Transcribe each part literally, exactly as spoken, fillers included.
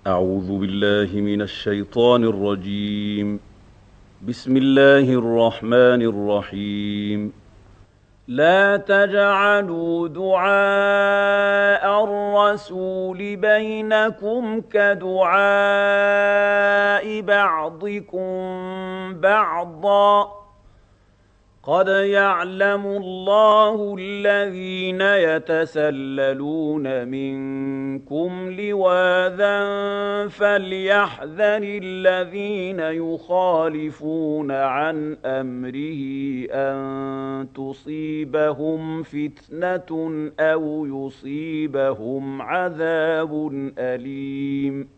أعوذ بالله من الشيطان الرجيم. بسم الله الرحمن الرحيم. لا تجعلوا دعاء الرسول بينكم كدعاء بعضكم بعضا قد يعلم الله الذين يتسللون منكم لواذا فليحذر الذين يخالفون عن أمره أن تصيبهم فتنة أو يصيبهم عذاب أليم.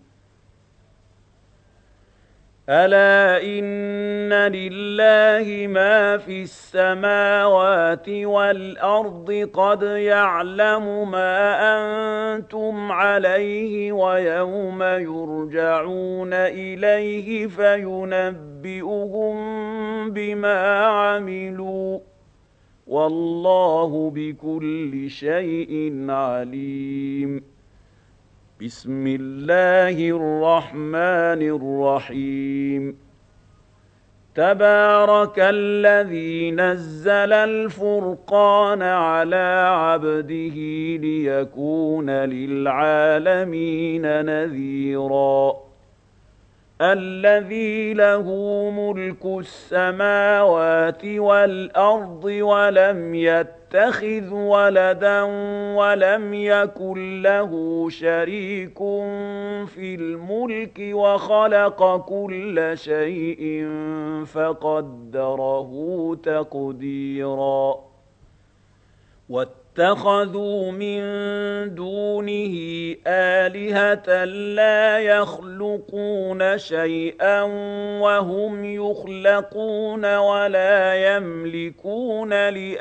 ألا إن لله ما في السماوات والأرض قد يعلم ما أنتم عليه ويوم يرجعون إليه فينبئهم بما عملوا والله بكل شيء عليم. بسم الله الرحمن الرحيم. تبارك الذي نزل الفرقان على عبده ليكون للعالمين نذيرا. الذي له ملك السماوات والأرض ولم يتخذ ولدا ولم يكن له شريك في الملك وخلق كل شيء فقدره تقديرا. واتخذوا من دونه آلهة لا يخلقون شيئا وهم يخلقون ولا يملكون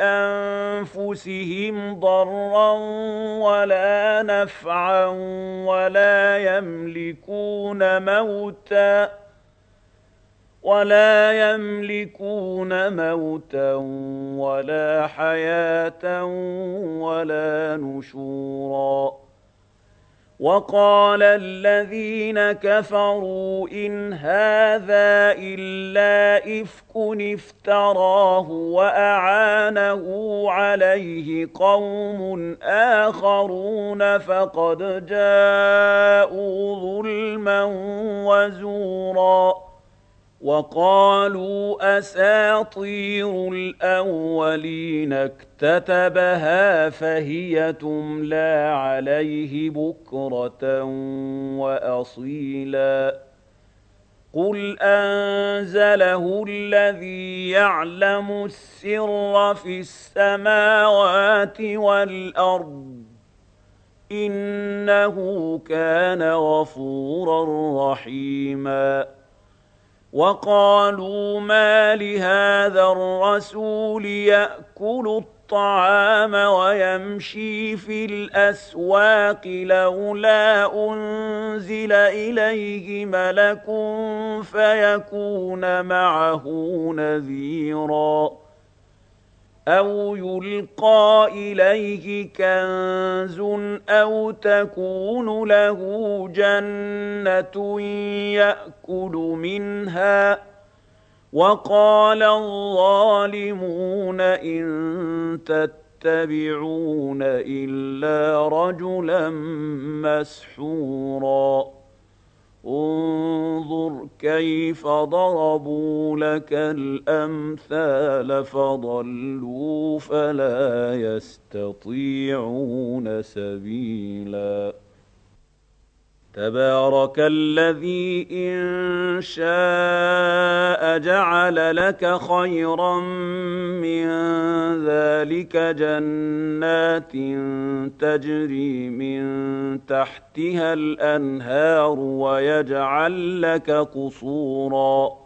لأنفسهم ضرا ولا نفعا ولا يملكون موتا ولا يملكون موتا ولا حياة ولا نشورا. وقال الذين كفروا إن هذا إلا إفك افتراه وأعانه عليه قوم آخرون فقد جاءوا ظلما وزورا. وقالوا أساطير الأولين اكتتبها فهي تملى عليه بكرة وأصيلا. قل أنزله الذي يعلم السر في السماوات والأرض إنه كان غفورا رحيما. وقالوا ما لهذا الرسول يأكل الطعام ويمشي في الأسواق لولا أنزل إليه ملك فيكون معه نذيرا. أو يلقى إليه كنز أو تكون له جنة يأكل منها. وقال الظالمون إن تتبعون إلا رجلا مسحورا. انظر كيف ضربوا لك الأمثال فضلوا فلا يستطيعون سبيلا. تبارك الذي إن شاء جعل لك خيرا من ذلك جنات تجري من تحتها الأنهار ويجعل لك قصورا.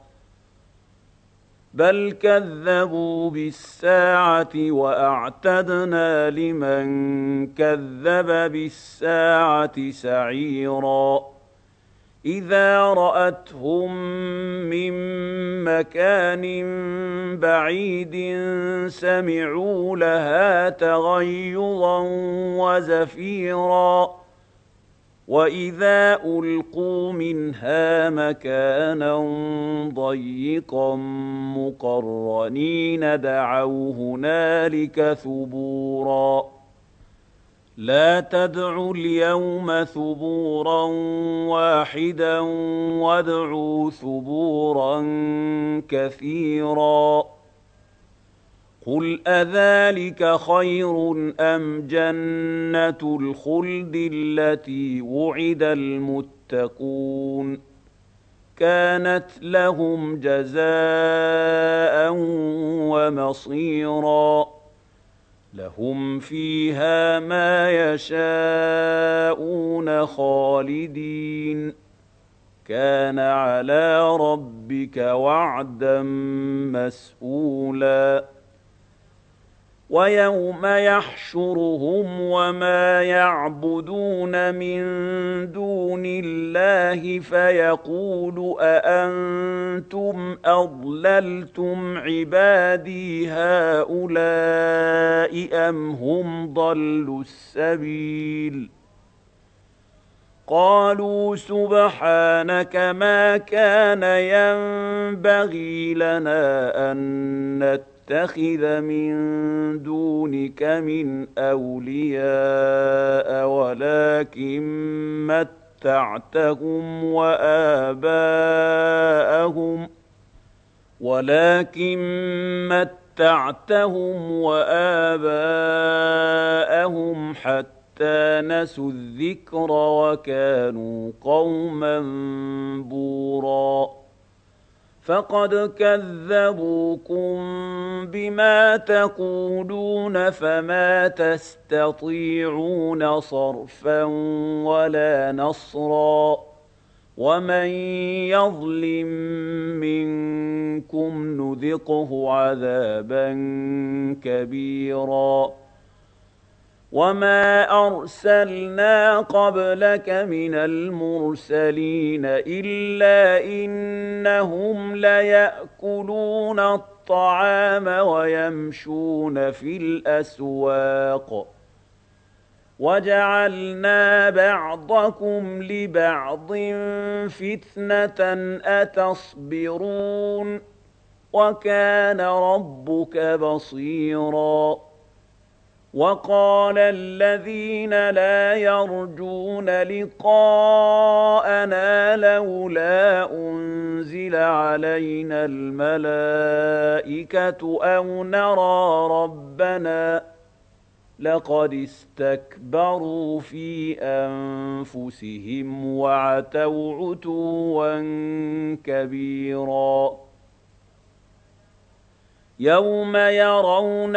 بل كذبوا بالساعة وأعتدنا لمن كذب بالساعة سعيرا. إذا رأتهم من مكان بعيد سمعوا لها تغيظا وزفيرا وإذا ألقوا منها مكانا ضيقا مقرنين دعوا هنالك ثبورا لا تدعوا اليوم ثبورا واحدا وادعوا ثبورا كثيرا قل أذلك خير أم جنة الخلد التي وعد المتقون كانت لهم جزاء ومصيرا لهم فيها ما يشاءون خالدين كان على ربك وعدا مسئولا ويوم يحشرهم وما يعبدون من دون الله فيقول أأنتم أضللتم عبادي هؤلاء أم هم ضلوا السبيل قالوا سبحانك ما كان ينبغي لنا أن نتخذ من دونك من أولياء ولكن متعتهم وآباءهم ولكن متعتهم وآباءهم حتى نسوا الذكر وكانوا قوما بورا فقد كذبوكم بما تقولون فما تستطيعون صرفا ولا نصرا ومن يظلم منكم نذقه عذابا كبيرا وما أرسلنا قبلك من المرسلين إلا إنهم ليأكلون الطعام ويمشون في الأسواق وجعلنا بعضكم لبعض فتنة أتصبرون وكان ربك بصيراً وقال الذين لا يرجون لقاءنا لولا أنزل علينا الملائكة أو نرى ربنا لقد استكبروا في أنفسهم وعتوا عتوا كبيرا يوم يرون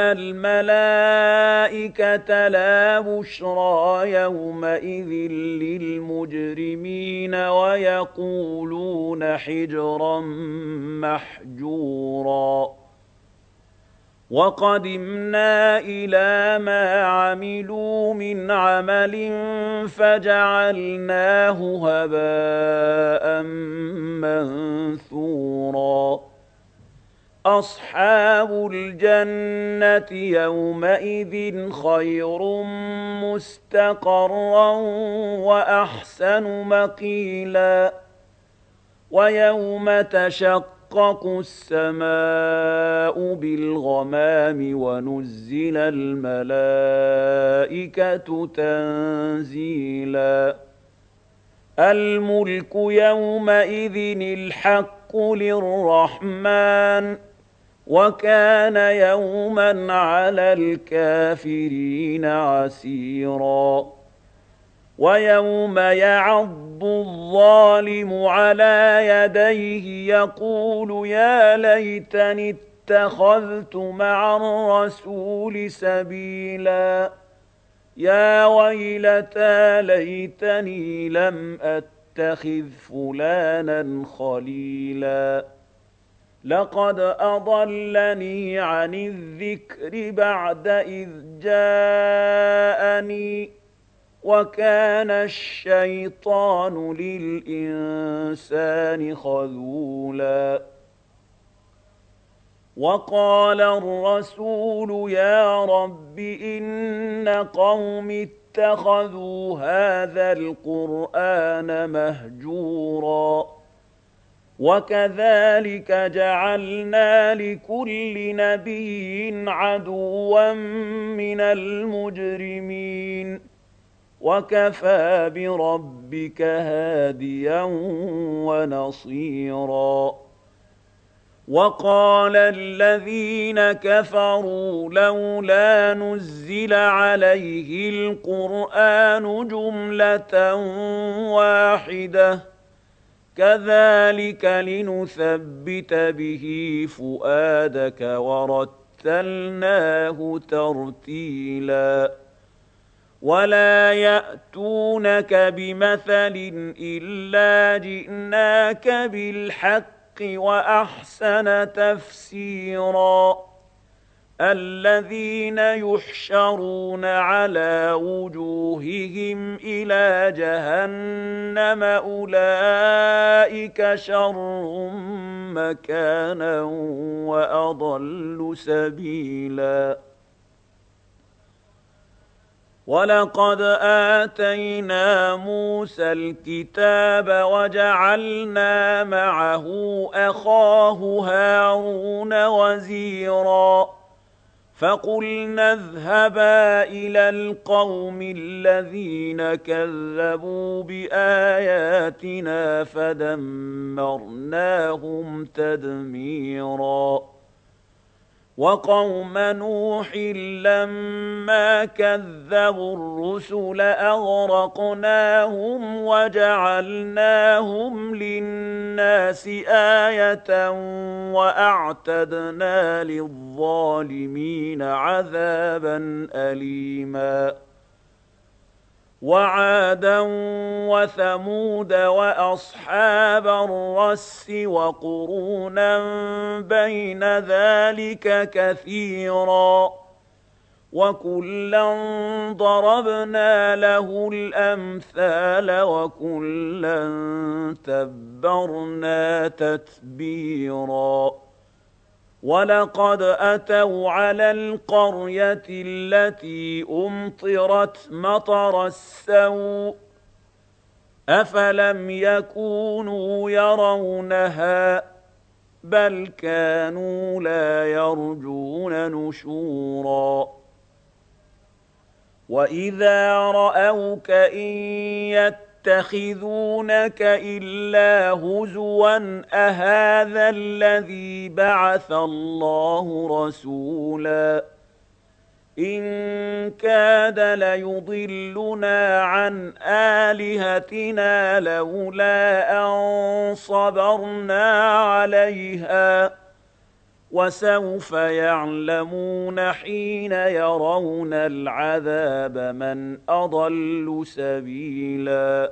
الملائكة لا بشرى يومئذ للمجرمين ويقولون حجرا محجورا وقدمنا إلى ما عملوا من عمل فجعلناه هباء منثورا أصحاب الجنة يومئذ خير مستقرا وأحسن مقيلا ويوم تشقق السماء بالغمام ونزل الملائكة تنزيلا الملك يومئذ الحق للرحمن وكان يوما على الكافرين عسيرا ويوم يعض الظالم على يديه يقول يا ليتني اتخذت مع الرسول سبيلا يا ويلتى ليتني لم أتخذ فلانا خليلا لقد أضلني عن الذكر بعد إذ جاءني وكان الشيطان للإنسان خذولا وقال الرسول يا رب إن قوم اتخذوا هذا القرآن مهجورا وكذلك جعلنا لكل نبي عدوا من المجرمين وكفى بربك هاديا ونصيرا وقال الذين كفروا لولا نزل عليه القرآن جملة واحدة كذلك لنثبت به فؤادك ورتلناه ترتيلا ولا يأتونك بمثل إلا جئناك بالحق وأحسن تفسيرا الذين يحشرون على وجوههم إلى جهنم أولئك شر مكانا وأضل سبيلا ولقد آتينا موسى الكتاب وجعلنا معه أخاه هارون وزيرا فقلنا اذهبا إلى القوم الذين كذبوا بآياتنا فدمرناهم تدميرا وقوم نوح لما كذبوا الرسل أغرقناهم وجعلناهم للناس آية وأعتدنا للظالمين عذابا أليما وعادا وثمود وأصحاب الرس وقرونا بين ذلك كثيرا وكلا ضربنا له الأمثال وكلا تبرنا تتبيرا ولقد أتوا على القرية التي أمطرت مطر السوء أفلم يكونوا يرونها بل كانوا لا يرجون نشورا وإذا رأوك إن يتخذونك إلا هزوا أهذا الذي بعث الله رسولا إن كاد ليضلنا عن آلهتنا لولا أن صبرنا عليها وسوف يعلمون حين يرون العذاب من أضل سبيلا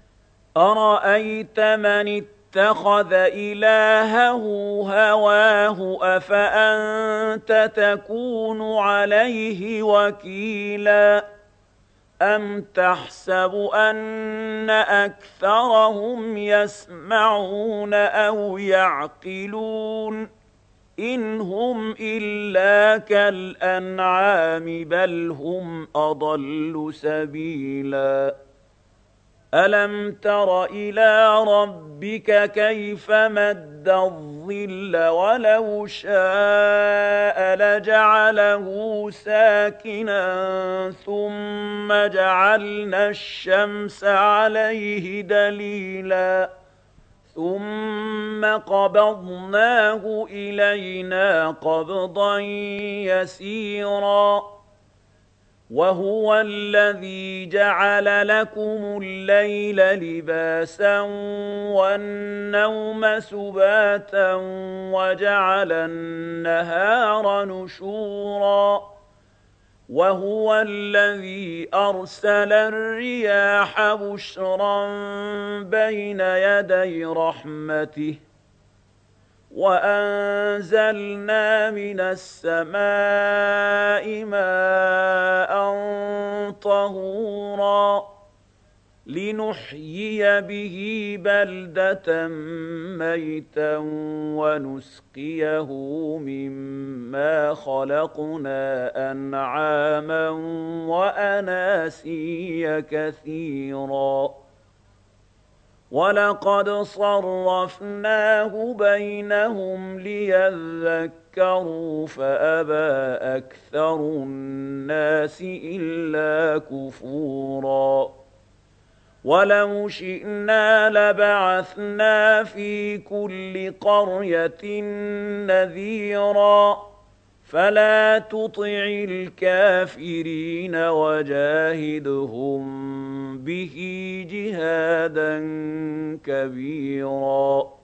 أرأيت من اتخذ إلهه هواه أفأنت تكون عليه وكيلا أم تحسب أن أكثرهم يسمعون أو يعقلون إن هم إلا كالأنعام بل هم أضل سبيلا ألم تر إلى ربك كيف مد الظل ولو شاء لجعله ساكنا ثم جعلنا الشمس عليه دليلا ثم قبضناه إلينا قبضا يسيرا وهو الذي جعل لكم الليل لباسا والنوم سباتا وجعل النهار نشورا وهو الذي أرسل الرياح بشرا بين يدي رحمته وأنزلنا من السماء ماء طهورا لنحيي به بلدة ميتا ونسقيه مما خلقنا أنعاما وأناسيا كثيرا ولقد صرفناه بينهم ليذكروا فأبى أكثر الناس إلا كفورا ولو شئنا لبعثنا في كل قرية نذيرا فلا تطع الكافرين وجاهدهم به جهادا كبيرا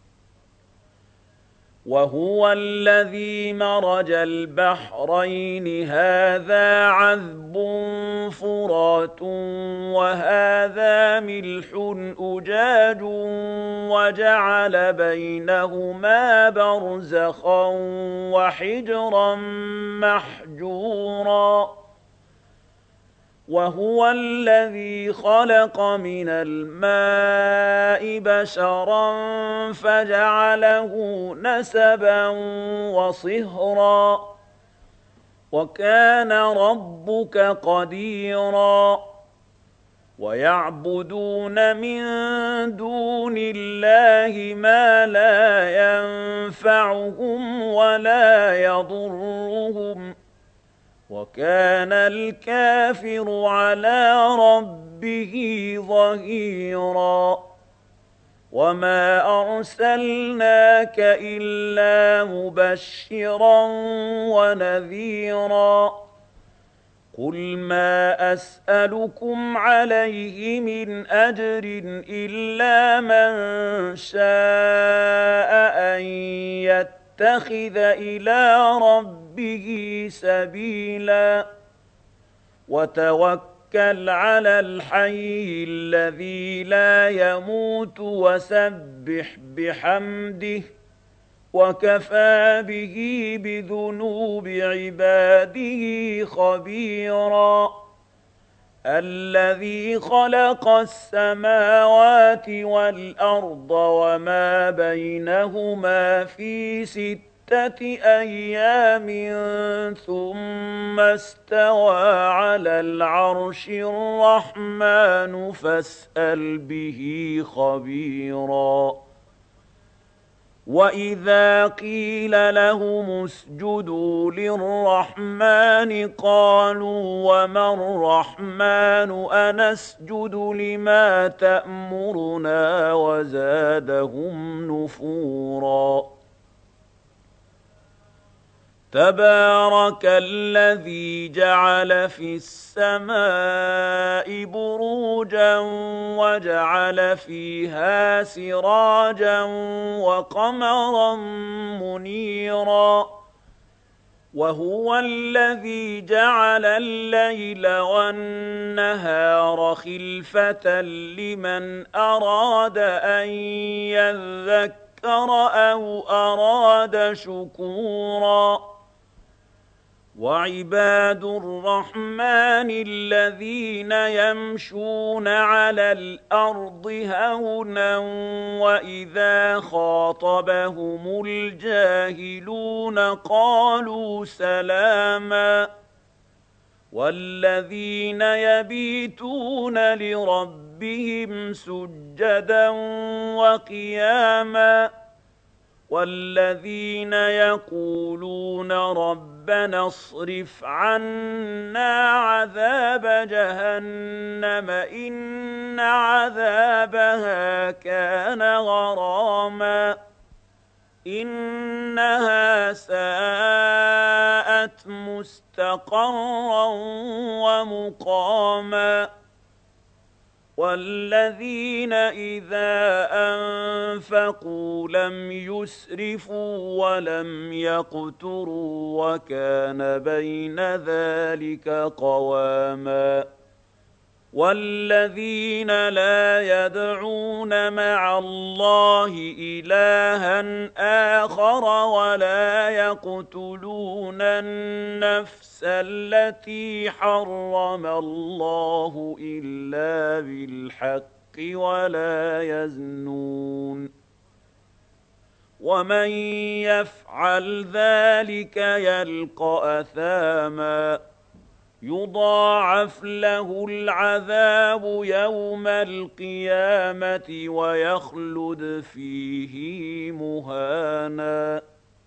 وهو الذي مرج البحرين هذا عذب فرات وهذا ملح أجاج وجعل بينهما برزخا وحجرا محجورا وهو الذي خلق من الماء بشرا فجعله نسبا وصهرا وكان ربك قديرا ويعبدون من دون الله ما لا ينفعهم ولا يضرهم وكان الكافر على ربه ظهيرا وما أرسلناك إلا مبشرا ونذيرا قل ما أسألكم عليه من أجر إلا من شاء أن يتخذ إلى ربه سبيلا وتوكل على الحي الذي لا يموت وسبح بحمده وكفى به بذنوب عباده خبيرا الذي خلق السماوات والأرض وما بينهما في ستة أيام ثم استوى على العرش الرحمن فاسأل به خبيرا وإذا قيل لهم اسجدوا للرحمن قالوا وما الرحمن أنسجد لما تأمرنا وزادهم نفورا تبارك الذي جعل في السماء بروجا وجعل فيها سراجا وقمرا منيرا وهو الذي جعل الليل والنهار خلفة لمن أراد أن يذكر أو أراد شكورا وعباد الرحمن الذين يمشون على الأرض هونا وإذا خاطبهم الجاهلون قالوا سلاما والذين يبيتون لربهم سجدا وقياما والذين يقولون ربنا اصرف عنا عذاب جهنم إن عذابها كان غراما إنها ساءت مستقرا ومقاما والذين إذا أنفقوا لم يسرفوا ولم يقتروا وكان بين ذلك قواما والذين لا يدعون مع الله إلها آخر ولا يقتلون النفس التي حرم الله إلا بالحق ولا يزنون ومن يفعل ذلك يلقى أثاما يضاعف له العذاب يوم القيامة ويخلد فيه مهانا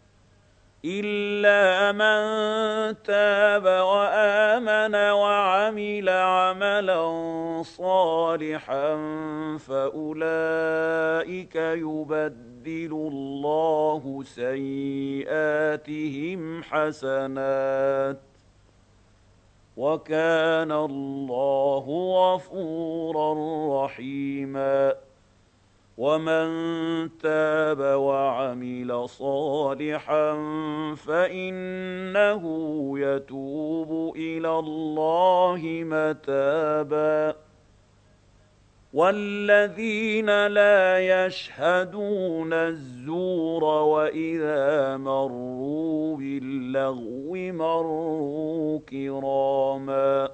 إلا من تاب وآمن وعمل عملا صالحا فأولئك يبدل الله سيئاتهم حسنات وكان الله غفورا رحيما ومن تاب وعمل صالحا فإنه يتوب إلى الله متابا والذين لا يشهدون الزور وإذا مروا باللغو مروا كراما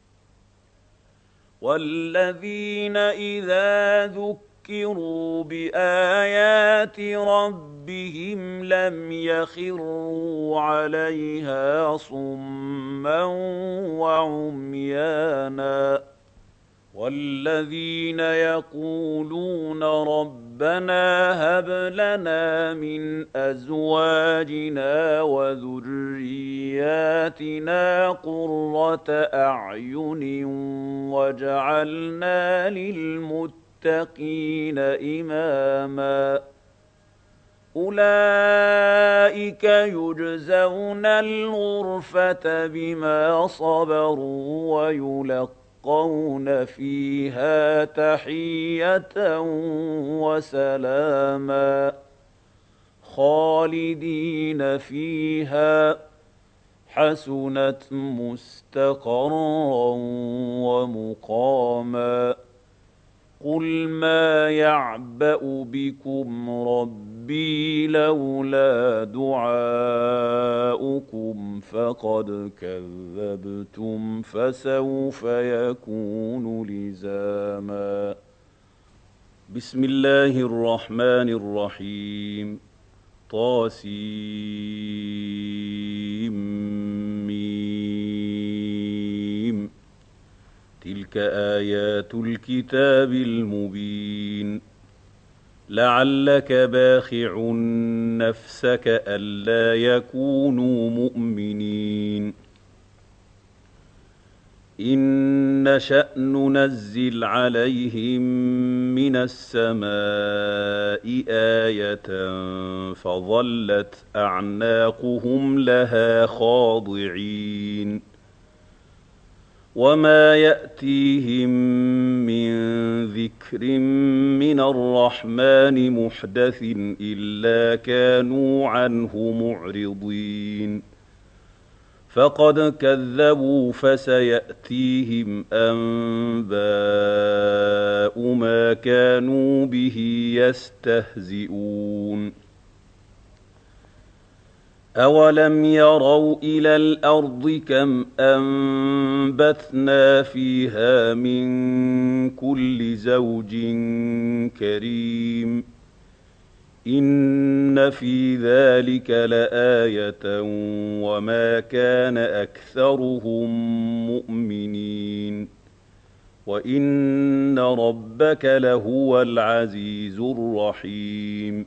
والذين إذا ذكروا بآيات ربهم لم يخروا عليها صما وعميانا والذين يقولون ربنا هب لنا من أزواجنا وذرياتنا قرة أعين واجعلنا للمتقين إماما أولئك يجزون الغرفة بما صبروا ويلقون يلقون فيها تحية وسلاما خالدين فيها حسنت مستقرا ومقاما قل ما يعبأ بكم ربي لولا دعاؤكم فقد كذبتم فسوف يكون لزاما بسم الله الرحمن الرحيم طاسيم تلك آيات الكتاب المبين لعلك باخع نفسك ألا يكونوا مؤمنين إن نشأ ننزل عليهم من السماء آية فظلت أعناقهم لها خاضعين وما يأتيهم من ذكر من الرحمن محدث إلا كانوا عنه معرضين فقد كذبوا فسيأتيهم أنباء ما كانوا به يستهزئون أولم يروا إلى الأرض كم أنبتنا فيها من كل زوج كريم إن في ذلك لآية وما كان أكثرهم مؤمنين وإن ربك لهو العزيز الرحيم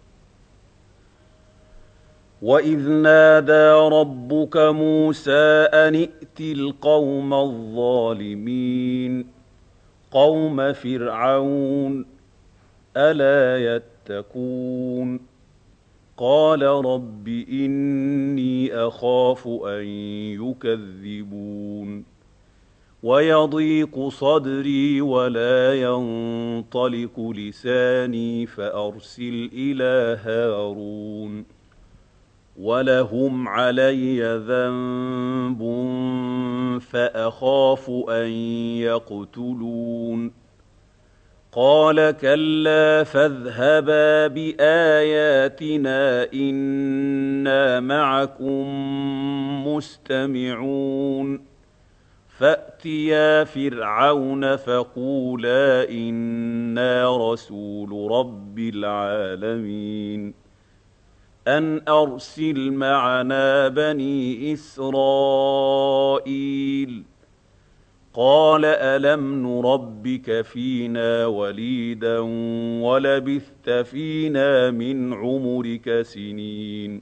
وإذ نادى ربك موسى أن ائت القوم الظالمين قوم فرعون ألا يتقون قال رب إني أخاف أن يكذبون ويضيق صدري ولا ينطلق لساني فأرسل إلى هارون وَلَهُمْ عَلَيَّ ذَنبٌ فَأَخَافُ أَن يَقْتُلُونِ قَالَ كَلَّا فَاذْهَبَا بِآيَاتِنَا إِنَّا مَعَكُم مُّسْتَمِعُونَ فَأْتِيَا فِرْعَوْنَ فَقُولَا إِنَّا رَسُولُ رَبِّ الْعَالَمِينَ أَنْ أَرْسِلْ مَعَنَا بَنِي إِسْرَائِيلَ قَالَ أَلَمْ نُرَبِّكَ فِينَا وَلِيدًا وَلَبِثْتَ فِينَا مِنْ عُمُرِكَ سِنِينَ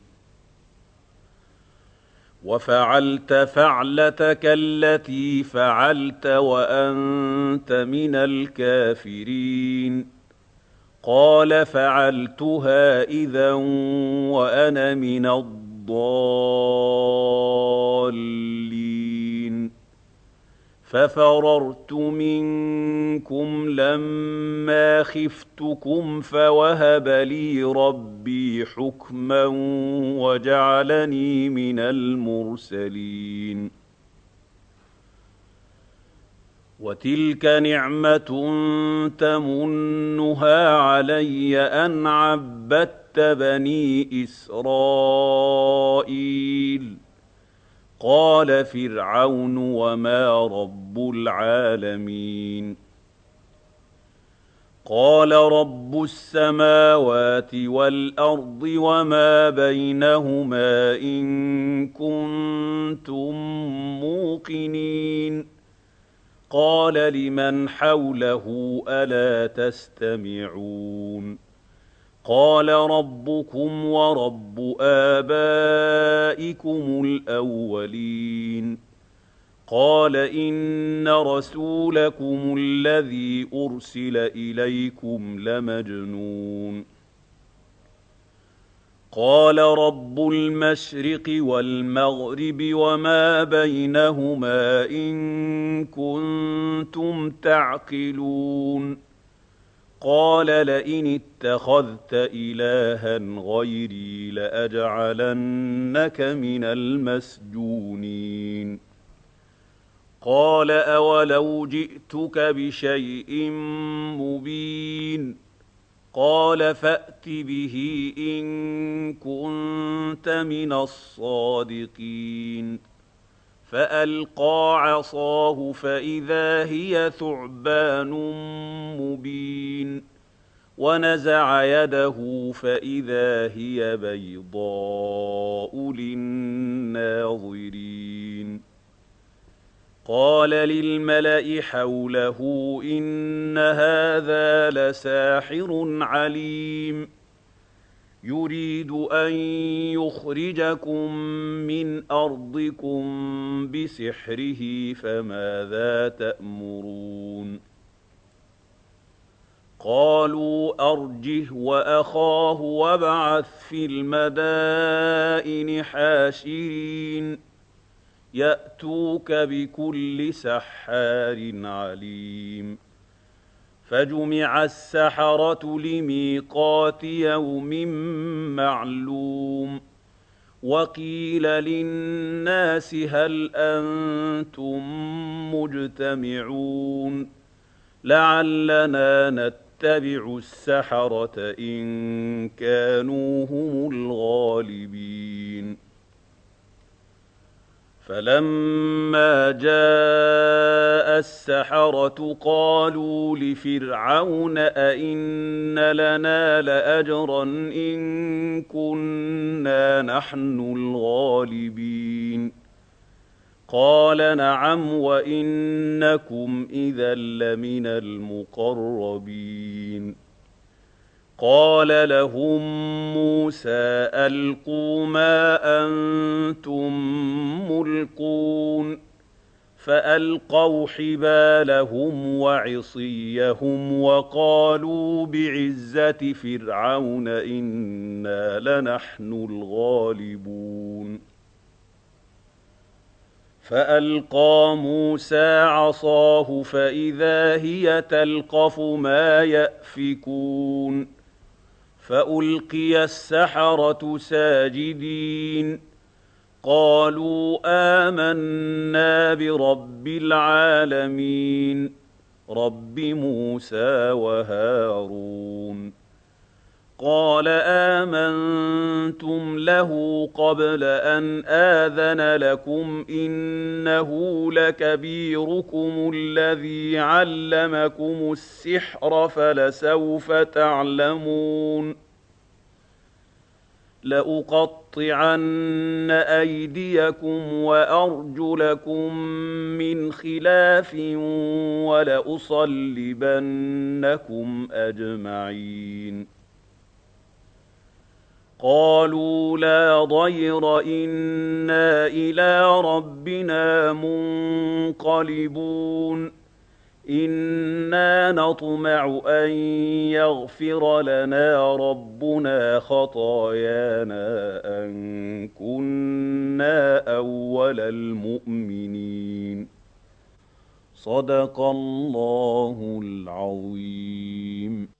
وَفَعَلْتَ فَعْلَتَكَ الَّتِي فَعَلْتَ وَأَنتَ مِنَ الْكَافِرِينَ قَالَ فَعَلْتُهَا إِذًا وَأَنَا مِنَ الضَّالِّينَ فَفَرَرْتُ مِنكُمْ لَمَّا خِفْتُكُمْ فَوَهَبَ لِي رَبِّي حُكْمًا وَجَعَلَنِي مِنَ الْمُرْسَلِينَ وَتِلْكَ نِعْمَةٌ تَمُنُّهَا عَلَيَّ أَنْ عَبَّدتَّ بَنِي إِسْرَائِيلَ قَالَ فِرْعَوْنُ وَمَا رَبُّ الْعَالَمِينَ قَالَ رَبُّ السَّمَاوَاتِ وَالْأَرْضِ وَمَا بَيْنَهُمَا إِن كُنتُم مُّوقِنِينَ قَالَ لِمَنْ حَوْلَهُ أَلَا تَسْتَمِعُونَ قَالَ رَبُّكُمْ وَرَبُّ آبَائِكُمُ الْأَوَّلِينَ قَالَ إِنَّ رَسُولَكُمُ الَّذِي أُرْسِلَ إِلَيْكُمْ لَمَجْنُونٌ قَالَ رَبُّ الْمَشْرِقِ وَالْمَغْرِبِ وَمَا بَيْنَهُمَا إِن كُنتُمْ تَعْقِلُونَ قَالَ لَئِنِ اتَّخَذْتَ إِلَٰهًا غَيْرِي لَأَجْعَلَنَّكَ مِنَ الْمَسْجُونِينَ قَالَ أَوَلَوْ جِئْتُكَ بِشَيْءٍ مُّبِينٍ قَالَ فَأْتِ بِهِ إِن كُنتَ مِنَ الصَّادِقِينَ فَأَلْقَىٰ عَصَاهُ فَإِذَا هِيَ ثُعْبَانٌ مُّبِينٌ وَنَزَعَ يَدَهُ فَإِذَا هِيَ بَيْضَاءُ لِلنَّاظِرِينَ قَالَ لِلْمَلَإِ حَوْلَهُ إِنَّ هَٰذَا لَسَاحِرٌ عَلِيمٌ يُرِيدُ أَن يُخْرِجَكُم مِّنْ أَرْضِكُم بِسِحْرِهِ فَمَاذَا تَأْمُرُونَ قَالُوا أَرْجِهْ وَأَخَاهُ وَابْعَثْ فِي الْمَدَائِنِ حَاشِرِينَ يَأْتُوكَ بِكُلِّ سَحَّارٍ عَلِيمٍ فَجُمِعَ السَّحَرَةُ لِمِيقَاتِ يَوْمٍ مَّعْلُومٍ وَقِيلَ لِلنَّاسِ هَلْ أَنتُم مُّجْتَمِعُونَ لَعَلَّنَا نَتَّبِعُ السَّحَرَةَ إِن كَانُوا هُمُ الْغَالِبِينَ فَلَمَّا جَاءَ السَّحَرَةُ قَالُوا لِفِرْعَوْنَ أَئِنَّ لَنَا لَأَجْرًا إِن كُنَّا نَحْنُ الْغَالِبِينَ قَالَ نَعَمْ وَإِنَّكُمْ إِذًا لَّمِنَ الْمُقَرَّبِينَ قَالَ لَهُم مُّوسَىٰ أَلْقُوا مَا أَنتُم مُّلْقُونَ فَأَلْقَوْا حِبَالَهُمْ وَعِصِيَّهُمْ وَقَالُوا بِعِزَّةِ فِرْعَوْنَ إِنَّا لَنَحْنُ الْغَالِبُونَ فَأَلْقَىٰ مُوسَىٰ عَصَاهُ فَإِذَا هِيَ تَلْقَفُ مَا يَأْفِكُونَ فألقي السحرة ساجدين قالوا آمنا برب العالمين رب موسى وهارون قال آمنتم له قبل أن آذن لكم إنه لكبيركم الذي علمكم السحر فلسوف تعلمون لأقطعن أيديكم وأرجلكم من خلاف ولأصلبنكم أجمعين قالوا لا ضير إنا إلى ربنا منقلبون إنا نطمع أن يغفر لنا ربنا خطايانا أن كنا أول المؤمنين صدق الله العظيم.